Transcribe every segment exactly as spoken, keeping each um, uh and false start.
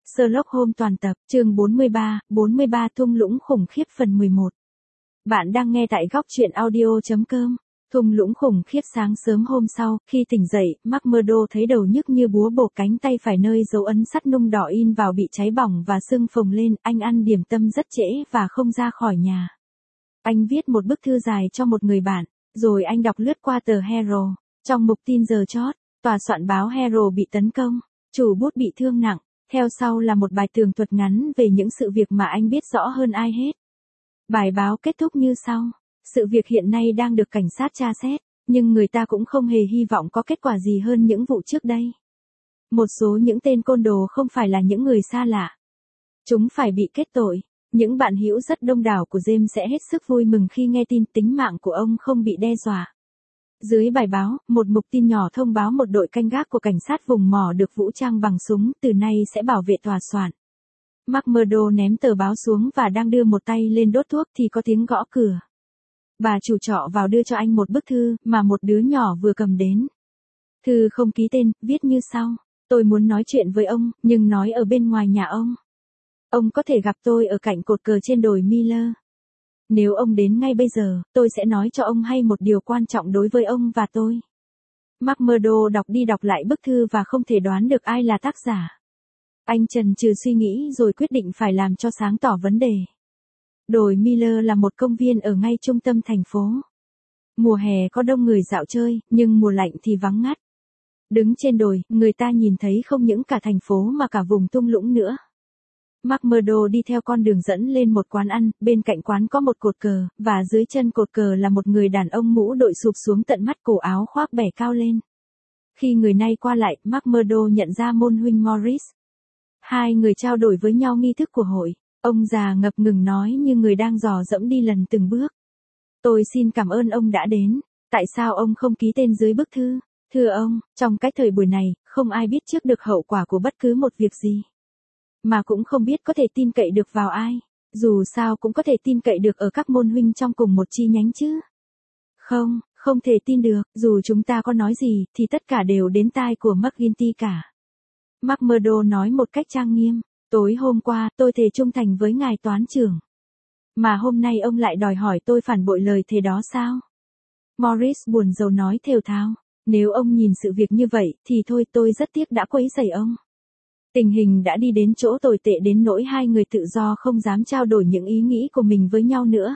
Sherlock Holmes toàn tập, chương bốn mươi ba, bốn mươi ba thung lũng khủng khiếp phần mười một. Bạn đang nghe tại góc truyện audio chấm com. Thung lũng khủng khiếp. Sáng sớm hôm sau, khi tỉnh dậy, McMurdo thấy đầu nhức như búa bổ, cánh tay phải nơi dấu ấn sắt nung đỏ in vào bị cháy bỏng và sưng phồng lên. Anh ăn điểm tâm rất trễ và không ra khỏi nhà. Anh viết một bức thư dài cho một người bạn, rồi anh đọc lướt qua tờ Herald. Trong mục tin giờ chót, tòa soạn báo Herald bị tấn công, chủ bút bị thương nặng. Theo sau là một bài tường thuật ngắn về những sự việc mà anh biết rõ hơn ai hết. Bài báo kết thúc như sau: sự việc hiện nay đang được cảnh sát tra xét, nhưng người ta cũng không hề hy vọng có kết quả gì hơn những vụ trước đây. Một số những tên côn đồ không phải là những người xa lạ. Chúng phải bị kết tội. Những bạn hữu rất đông đảo của James sẽ hết sức vui mừng khi nghe tin tính mạng của ông không bị đe dọa. Dưới bài báo, một mục tin nhỏ thông báo một đội canh gác của cảnh sát vùng mỏ được vũ trang bằng súng, từ nay sẽ bảo vệ tòa soạn. McMurdo ném tờ báo xuống và đang đưa một tay lên đốt thuốc thì có tiếng gõ cửa. Bà chủ trọ vào đưa cho anh một bức thư mà một đứa nhỏ vừa cầm đến. Thư không ký tên, viết như sau: tôi muốn nói chuyện với ông, nhưng nói ở bên ngoài nhà ông. Ông có thể gặp tôi ở cạnh cột cờ trên đồi Miller. Nếu ông đến ngay bây giờ, tôi sẽ nói cho ông hay một điều quan trọng đối với ông và tôi. McMurdo đọc đi đọc lại bức thư và không thể đoán được ai là tác giả. Anh chần chừ suy nghĩ rồi quyết định phải làm cho sáng tỏ vấn đề. Đồi Miller là một công viên ở ngay trung tâm thành phố. Mùa hè có đông người dạo chơi, nhưng mùa lạnh thì vắng ngắt. Đứng trên đồi, người ta nhìn thấy không những cả thành phố mà cả vùng thung lũng nữa. McMurdo đi theo con đường dẫn lên một quán ăn, bên cạnh quán có một cột cờ, và dưới chân cột cờ là một người đàn ông mũ đội sụp xuống tận mắt, cổ áo khoác bẻ cao lên. Khi người này qua lại, McMurdo nhận ra môn huynh Morris. Hai người trao đổi với nhau nghi thức của hội. Ông già ngập ngừng nói như người đang dò dẫm đi lần từng bước. Tôi xin cảm ơn ông đã đến. Tại sao ông không ký tên dưới bức thư? Thưa ông, trong cái thời buổi này, không ai biết trước được hậu quả của bất cứ một việc gì. Mà cũng không biết có thể tin cậy được vào ai. Dù sao cũng có thể tin cậy được ở các môn huynh trong cùng một chi nhánh chứ. Không, không thể tin được, dù chúng ta có nói gì, thì tất cả đều đến tai của McGinty cả. McMurdo nói một cách trang nghiêm. Tối hôm qua, tôi thề trung thành với ngài toán trưởng. Mà hôm nay ông lại đòi hỏi tôi phản bội lời thề đó sao? Morris buồn rầu nói thều thào. Nếu ông nhìn sự việc như vậy, thì thôi, tôi rất tiếc đã quấy rầy ông. Tình hình đã đi đến chỗ tồi tệ đến nỗi hai người tự do không dám trao đổi những ý nghĩ của mình với nhau nữa.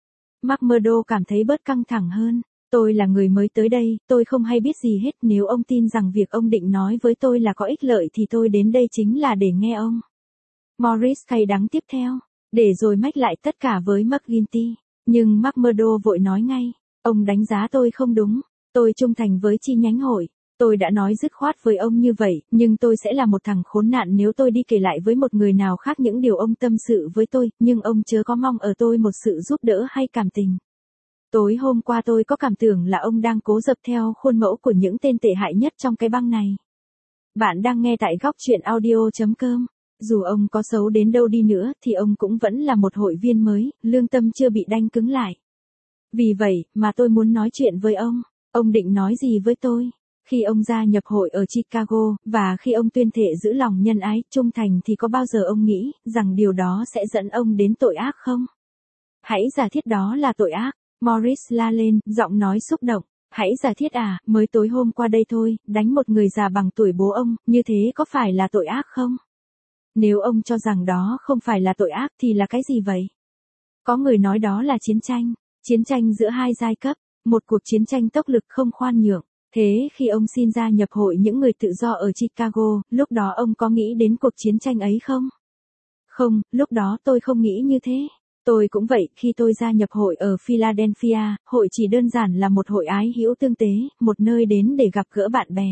McMurdo cảm thấy bớt căng thẳng hơn. Tôi là người mới tới đây, tôi không hay biết gì hết. Nếu ông tin rằng việc ông định nói với tôi là có ích lợi thì tôi đến đây chính là để nghe ông. Morris cay đắng tiếp theo, để rồi mách lại tất cả với McGinty. Nhưng McMurdo vội nói ngay, ông đánh giá tôi không đúng. Tôi trung thành với chi nhánh hội. Tôi đã nói dứt khoát với ông như vậy, nhưng tôi sẽ là một thằng khốn nạn nếu tôi đi kể lại với một người nào khác những điều ông tâm sự với tôi, nhưng ông chớ có mong ở tôi một sự giúp đỡ hay cảm tình. Tối hôm qua tôi có cảm tưởng là ông đang cố dập theo khuôn mẫu của những tên tệ hại nhất trong cái băng này. Bạn đang nghe tại góc truyện audio chấm com. Dù ông có xấu đến đâu đi nữa thì ông cũng vẫn là một hội viên mới, lương tâm chưa bị đanh cứng lại. Vì vậy mà tôi muốn nói chuyện với ông. Ông định nói gì với tôi? Khi ông gia nhập hội ở Chicago, và khi ông tuyên thệ giữ lòng nhân ái, trung thành thì có bao giờ ông nghĩ rằng điều đó sẽ dẫn ông đến tội ác không? Hãy giả thiết đó là tội ác. Morris la lên, giọng nói xúc động. Hãy giả thiết à, mới tối hôm qua đây thôi, đánh một người già bằng tuổi bố ông, như thế có phải là tội ác không? Nếu ông cho rằng đó không phải là tội ác thì là cái gì vậy? Có người nói đó là chiến tranh. Chiến tranh giữa hai giai cấp. Một cuộc chiến tranh tốc lực không khoan nhượng. Thế khi ông xin gia nhập hội những người tự do ở Chicago, lúc đó ông có nghĩ đến cuộc chiến tranh ấy không? Không, lúc đó tôi không nghĩ như thế. Tôi cũng vậy, khi tôi gia nhập hội ở Philadelphia, hội chỉ đơn giản là một hội ái hữu tương tế, một nơi đến để gặp gỡ bạn bè.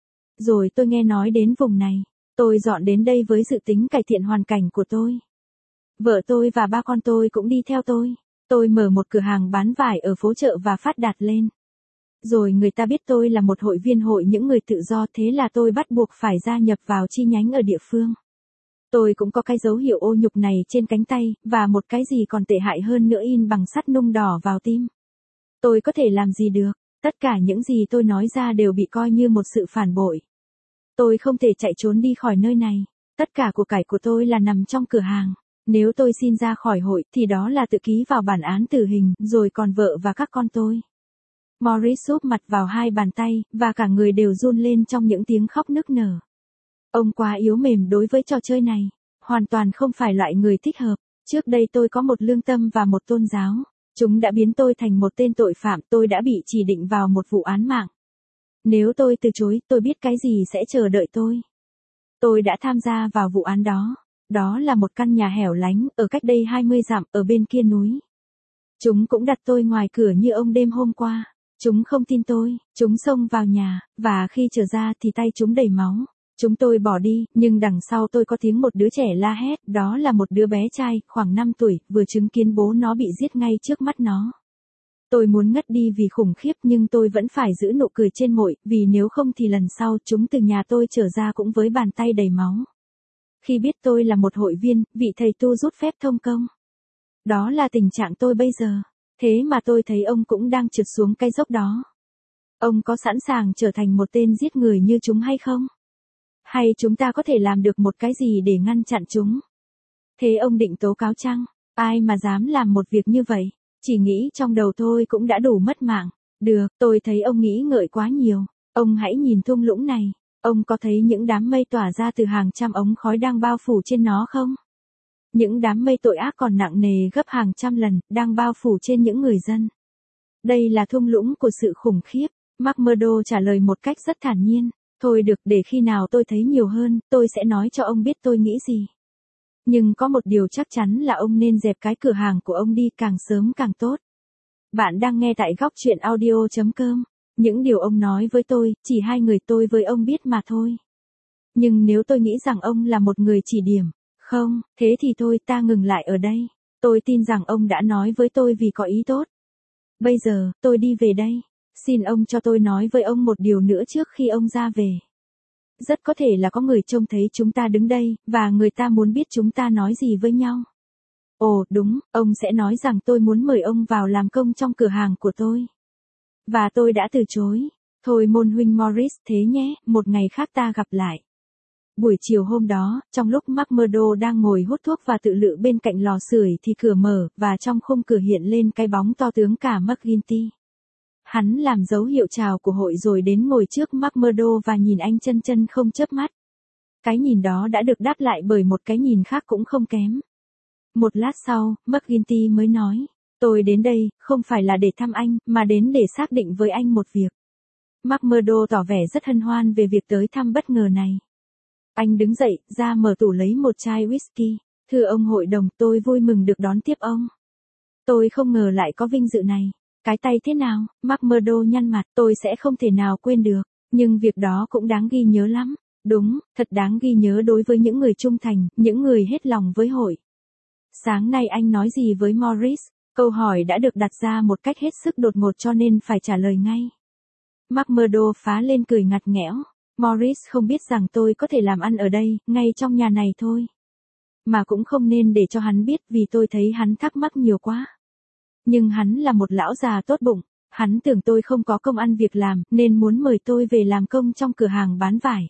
Rồi tôi nghe nói đến vùng này. Tôi dọn đến đây với dự tính cải thiện hoàn cảnh của tôi. Vợ tôi và ba con tôi cũng đi theo tôi. Tôi mở một cửa hàng bán vải ở phố chợ và phát đạt lên. Rồi người ta biết tôi là một hội viên hội những người tự do, thế là tôi bắt buộc phải gia nhập vào chi nhánh ở địa phương. Tôi cũng có cái dấu hiệu ô nhục này trên cánh tay, và một cái gì còn tệ hại hơn nữa in bằng sắt nung đỏ vào tim. Tôi có thể làm gì được? Tất cả những gì tôi nói ra đều bị coi như một sự phản bội. Tôi không thể chạy trốn đi khỏi nơi này. Tất cả của cải của tôi là nằm trong cửa hàng. Nếu tôi xin ra khỏi hội thì đó là tự ký vào bản án tử hình, rồi còn vợ và các con tôi. Morris súp mặt vào hai bàn tay, và cả người đều run lên trong những tiếng khóc nức nở. Ông quá yếu mềm đối với trò chơi này. Hoàn toàn không phải loại người thích hợp. Trước đây tôi có một lương tâm và một tôn giáo. Chúng đã biến tôi thành một tên tội phạm, tôi đã bị chỉ định vào một vụ án mạng. Nếu tôi từ chối, tôi biết cái gì sẽ chờ đợi tôi. Tôi đã tham gia vào vụ án đó. Đó là một căn nhà hẻo lánh, ở cách đây hai mươi dặm, ở bên kia núi. Chúng cũng đặt tôi ngoài cửa như ông đêm hôm qua. Chúng không tin tôi, chúng xông vào nhà, và khi trở ra thì tay chúng đầy máu. Chúng tôi bỏ đi, nhưng đằng sau tôi có tiếng một đứa trẻ la hét, đó là một đứa bé trai, khoảng năm tuổi, vừa chứng kiến bố nó bị giết ngay trước mắt nó. Tôi muốn ngất đi vì khủng khiếp nhưng tôi vẫn phải giữ nụ cười trên môi, vì nếu không thì lần sau chúng từ nhà tôi trở ra cũng với bàn tay đầy máu. Khi biết tôi là một hội viên, vị thầy tu rút phép thông công. Đó là tình trạng tôi bây giờ. Thế mà tôi thấy ông cũng đang trượt xuống cái dốc đó. Ông có sẵn sàng trở thành một tên giết người như chúng hay không? Hay chúng ta có thể làm được một cái gì để ngăn chặn chúng? Thế ông định tố cáo chăng? Ai mà dám làm một việc như vậy? Chỉ nghĩ trong đầu tôi cũng đã đủ mất mạng. Được, tôi thấy ông nghĩ ngợi quá nhiều. Ông hãy nhìn thung lũng này. Ông có thấy những đám mây tỏa ra từ hàng trăm ống khói đang bao phủ trên nó không? Những đám mây tội ác còn nặng nề gấp hàng trăm lần, đang bao phủ trên những người dân. Đây là thung lũng của sự khủng khiếp. McMurdo trả lời một cách rất thản nhiên. Thôi được, để khi nào tôi thấy nhiều hơn, tôi sẽ nói cho ông biết tôi nghĩ gì. Nhưng có một điều chắc chắn là ông nên dẹp cái cửa hàng của ông đi càng sớm càng tốt. Bạn đang nghe tại góc chuyện audio chấm com. Những điều ông nói với tôi, chỉ hai người tôi với ông biết mà thôi. Nhưng nếu tôi nghĩ rằng ông là một người chỉ điểm, không, thế thì thôi ta ngừng lại ở đây. Tôi tin rằng ông đã nói với tôi vì có ý tốt. Bây giờ, tôi đi về đây. Xin ông cho tôi nói với ông một điều nữa trước khi ông ra về. Rất có thể là có người trông thấy chúng ta đứng đây, và người ta muốn biết chúng ta nói gì với nhau. Ồ, đúng, ông sẽ nói rằng tôi muốn mời ông vào làm công trong cửa hàng của tôi. Và tôi đã từ chối. Thôi môn huynh Morris, thế nhé, một ngày khác ta gặp lại. Buổi chiều hôm đó, trong lúc McMurdo đang ngồi hút thuốc và tự lự bên cạnh lò sưởi thì cửa mở, và trong khung cửa hiện lên cái bóng to tướng cả McGuinty. Hắn làm dấu hiệu chào của hội rồi đến ngồi trước McMurdo và nhìn anh chân chân không chớp mắt. Cái nhìn đó đã được đáp lại bởi một cái nhìn khác cũng không kém. Một lát sau, McGuinty mới nói, tôi đến đây, không phải là để thăm anh, mà đến để xác định với anh một việc. McMurdo tỏ vẻ rất hân hoan về việc tới thăm bất ngờ này. Anh đứng dậy, ra mở tủ lấy một chai whisky. Thưa ông hội đồng, tôi vui mừng được đón tiếp ông. Tôi không ngờ lại có vinh dự này. Cái tay thế nào? McMurdo nhăn mặt, tôi sẽ không thể nào quên được. Nhưng việc đó cũng đáng ghi nhớ lắm. Đúng, thật đáng ghi nhớ đối với những người trung thành, những người hết lòng với hội. Sáng nay anh nói gì với Morris? Câu hỏi đã được đặt ra một cách hết sức đột ngột cho nên phải trả lời ngay. McMurdo phá lên cười ngặt nghẽo. Morris không biết rằng tôi có thể làm ăn ở đây, ngay trong nhà này thôi. Mà cũng không nên để cho hắn biết vì tôi thấy hắn thắc mắc nhiều quá. Nhưng hắn là một lão già tốt bụng, hắn tưởng tôi không có công ăn việc làm nên muốn mời tôi về làm công trong cửa hàng bán vải.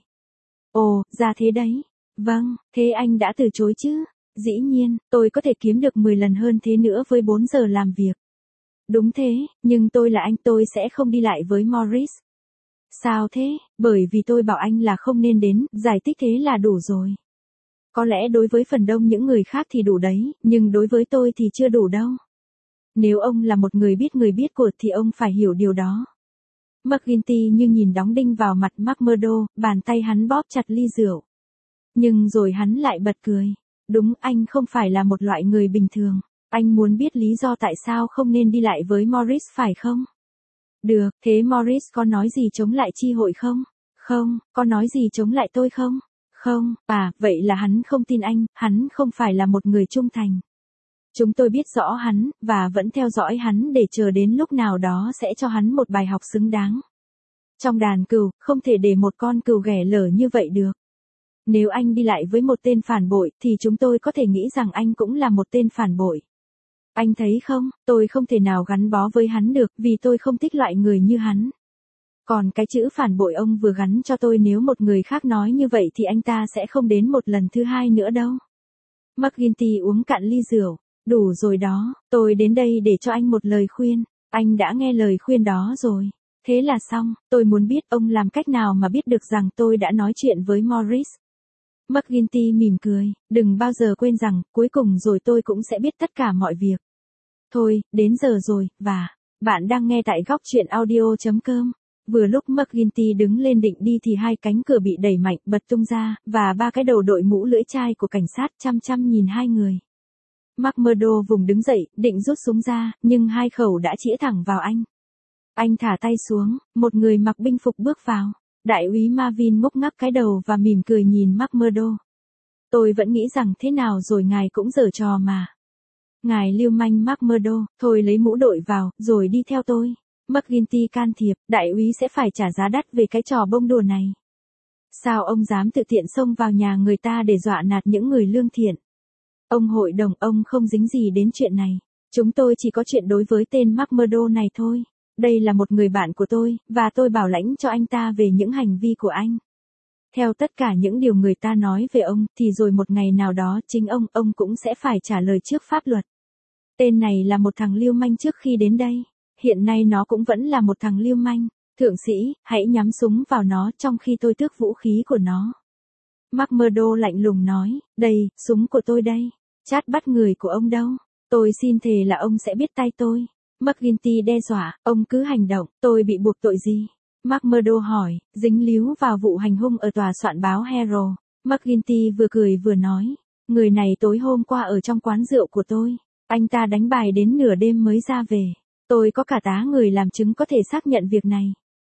Ồ, ra thế đấy. Vâng, thế anh đã từ chối chứ? Dĩ nhiên, tôi có thể kiếm được mười lần hơn thế nữa với bốn giờ làm việc. Đúng thế, nhưng tôi là anh tôi sẽ không đi lại với Morris. Sao thế? Bởi vì tôi bảo anh là không nên đến, giải thích thế là đủ rồi. Có lẽ đối với phần đông những người khác thì đủ đấy, nhưng đối với tôi thì chưa đủ đâu. Nếu ông là một người biết người biết cuộc thì ông phải hiểu điều đó. McGuinty như nhìn đóng đinh vào mặt McMurdo, bàn tay hắn bóp chặt ly rượu. Nhưng rồi hắn lại bật cười. Đúng, anh không phải là một loại người bình thường. Anh muốn biết lý do tại sao không nên đi lại với Morris phải không? Được, thế Morris có nói gì chống lại chi hội không? Không, có nói gì chống lại tôi không? Không, à, vậy là hắn không tin anh, hắn không phải là một người trung thành. Chúng tôi biết rõ hắn, và vẫn theo dõi hắn để chờ đến lúc nào đó sẽ cho hắn một bài học xứng đáng. Trong đàn cừu, không thể để một con cừu ghẻ lở như vậy được. Nếu anh đi lại với một tên phản bội, thì chúng tôi có thể nghĩ rằng anh cũng là một tên phản bội. Anh thấy không, tôi không thể nào gắn bó với hắn được, vì tôi không thích loại người như hắn. Còn cái chữ phản bội ông vừa gắn cho tôi, nếu một người khác nói như vậy thì anh ta sẽ không đến một lần thứ hai nữa đâu. McGuinty uống cạn ly rượu. Đủ rồi đó, tôi đến đây để cho anh một lời khuyên. Anh đã nghe lời khuyên đó rồi. Thế là xong, tôi muốn biết ông làm cách nào mà biết được rằng tôi đã nói chuyện với Morris. McGuinty mỉm cười, đừng bao giờ quên rằng, cuối cùng rồi tôi cũng sẽ biết tất cả mọi việc. Thôi, đến giờ rồi, và, bạn đang nghe tại góc chuyện audio.com. Vừa lúc McGuinty đứng lên định đi thì hai cánh cửa bị đẩy mạnh bật tung ra, và ba cái đầu đội mũ lưỡi chai của cảnh sát chăm chăm nhìn hai người. McMurdo vùng đứng dậy, định rút súng ra, nhưng hai khẩu đã chĩa thẳng vào anh. Anh thả tay xuống, một người mặc binh phục bước vào. Đại úy Marvin ngốc ngắc cái đầu và mỉm cười nhìn McMurdo. Tôi vẫn nghĩ rằng thế nào rồi ngài cũng giở trò mà. Ngài lưu manh McMurdo, thôi lấy mũ đội vào, rồi đi theo tôi. McGuinty can thiệp, đại úy sẽ phải trả giá đắt về cái trò bông đùa này. Sao ông dám tự tiện xông vào nhà người ta để dọa nạt những người lương thiện? Ông hội đồng, ông không dính gì đến chuyện này. Chúng tôi chỉ có chuyện đối với tên McMurdo này thôi. Đây là một người bạn của tôi, và tôi bảo lãnh cho anh ta về những hành vi của anh. Theo tất cả những điều người ta nói về ông, thì rồi một ngày nào đó chính ông, ông cũng sẽ phải trả lời trước pháp luật. Tên này là một thằng lưu manh trước khi đến đây. Hiện nay nó cũng vẫn là một thằng lưu manh. Thượng sĩ, hãy nhắm súng vào nó trong khi tôi tước vũ khí của nó. McMurdo lạnh lùng nói, đây, súng của tôi đây. Chát bắt người của ông đâu. Tôi xin thề là ông sẽ biết tay tôi. McGuinty đe dọa, ông cứ hành động, tôi bị buộc tội gì? McMurdo hỏi, dính líu vào vụ hành hung ở tòa soạn báo Herald. McGuinty vừa cười vừa nói, người này tối hôm qua ở trong quán rượu của tôi. Anh ta đánh bài đến nửa đêm mới ra về. Tôi có cả tá người làm chứng có thể xác nhận việc này.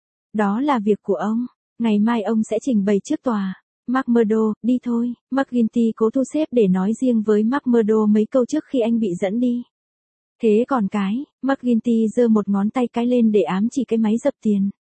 Đó là việc của ông. Ngày mai ông sẽ trình bày trước tòa. McMurdo, đi thôi. McGuinty cố thu xếp để nói riêng với McMurdo mấy câu trước khi anh bị dẫn đi. Thế còn cái, McGuinty giơ một ngón tay cái lên để ám chỉ cái máy dập tiền.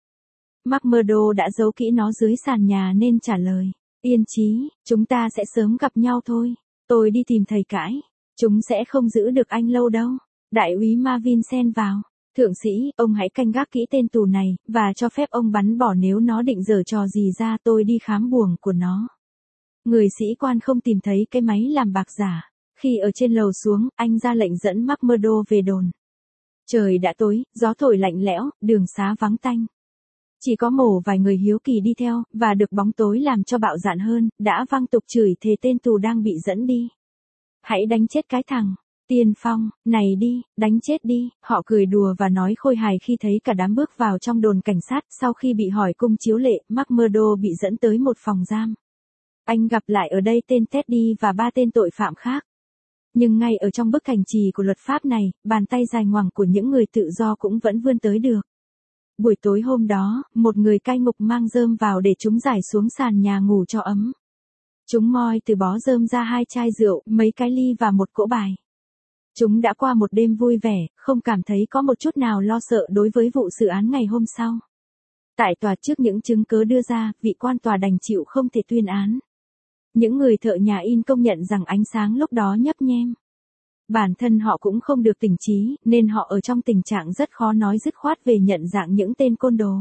McMurdo đã giấu kỹ nó dưới sàn nhà nên trả lời. Yên chí, chúng ta sẽ sớm gặp nhau thôi. Tôi đi tìm thầy cãi. Chúng sẽ không giữ được anh lâu đâu. Đại úy Marvin xen vào. Thượng sĩ, ông hãy canh gác kỹ tên tù này, và cho phép ông bắn bỏ nếu nó định giở trò gì ra, tôi đi khám buồng của nó. Người sĩ quan không tìm thấy cái máy làm bạc giả. Khi ở trên lầu xuống, anh ra lệnh dẫn McMurdo về đồn. Trời đã tối, gió thổi lạnh lẽo, đường xá vắng tanh. Chỉ có mổ vài người hiếu kỳ đi theo, và được bóng tối làm cho bạo dạn hơn, đã vang tục chửi thề tên tù đang bị dẫn đi. Hãy đánh chết cái thằng Tiên Phong này đi, đánh chết đi. Họ cười đùa và nói khôi hài khi thấy cả đám bước vào trong đồn cảnh sát. Sau khi bị hỏi cung chiếu lệ, McMurdo bị dẫn tới một phòng giam. Anh gặp lại ở đây tên Teddy và ba tên tội phạm khác. Nhưng ngay ở trong bức thành trì của luật pháp này, bàn tay dài ngoằng của những người tự do cũng vẫn vươn tới được. Buổi tối hôm đó, một người cai ngục mang rơm vào để chúng giải xuống sàn nhà ngủ cho ấm. Chúng moi từ bó rơm ra hai chai rượu, mấy cái ly và một cỗ bài. Chúng đã qua một đêm vui vẻ, không cảm thấy có một chút nào lo sợ đối với vụ xử án ngày hôm sau. Tại tòa trước những chứng cớ đưa ra, vị quan tòa đành chịu không thể tuyên án. Những người thợ nhà in công nhận rằng ánh sáng lúc đó nhấp nhem. Bản thân họ cũng không được tỉnh trí, nên họ ở trong tình trạng rất khó nói dứt khoát về nhận dạng những tên côn đồ.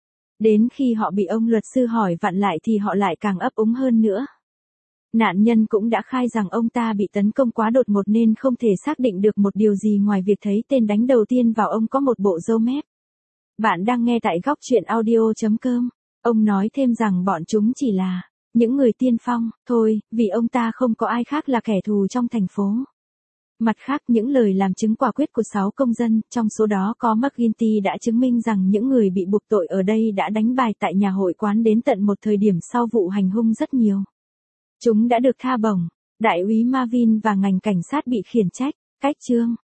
Đến khi họ bị ông luật sư hỏi vặn lại thì họ lại càng ấp úng hơn nữa. Nạn nhân cũng đã khai rằng ông ta bị tấn công quá đột ngột nên không thể xác định được một điều gì ngoài việc thấy tên đánh đầu tiên vào ông có một bộ râu mép. Bạn đang nghe tại góc chuyện audio.com. Ông nói thêm rằng bọn chúng chỉ là những người tiên phong, thôi, vì ông ta không có ai khác là kẻ thù trong thành phố. Mặt khác, những lời làm chứng quả quyết của sáu công dân, trong số đó có McGuinty đã chứng minh rằng những người bị buộc tội ở đây đã đánh bài tại nhà hội quán đến tận một thời điểm sau vụ hành hung rất nhiều. Chúng đã được tha bổng. Đại úy Marvin và ngành cảnh sát bị khiển trách. Cách chương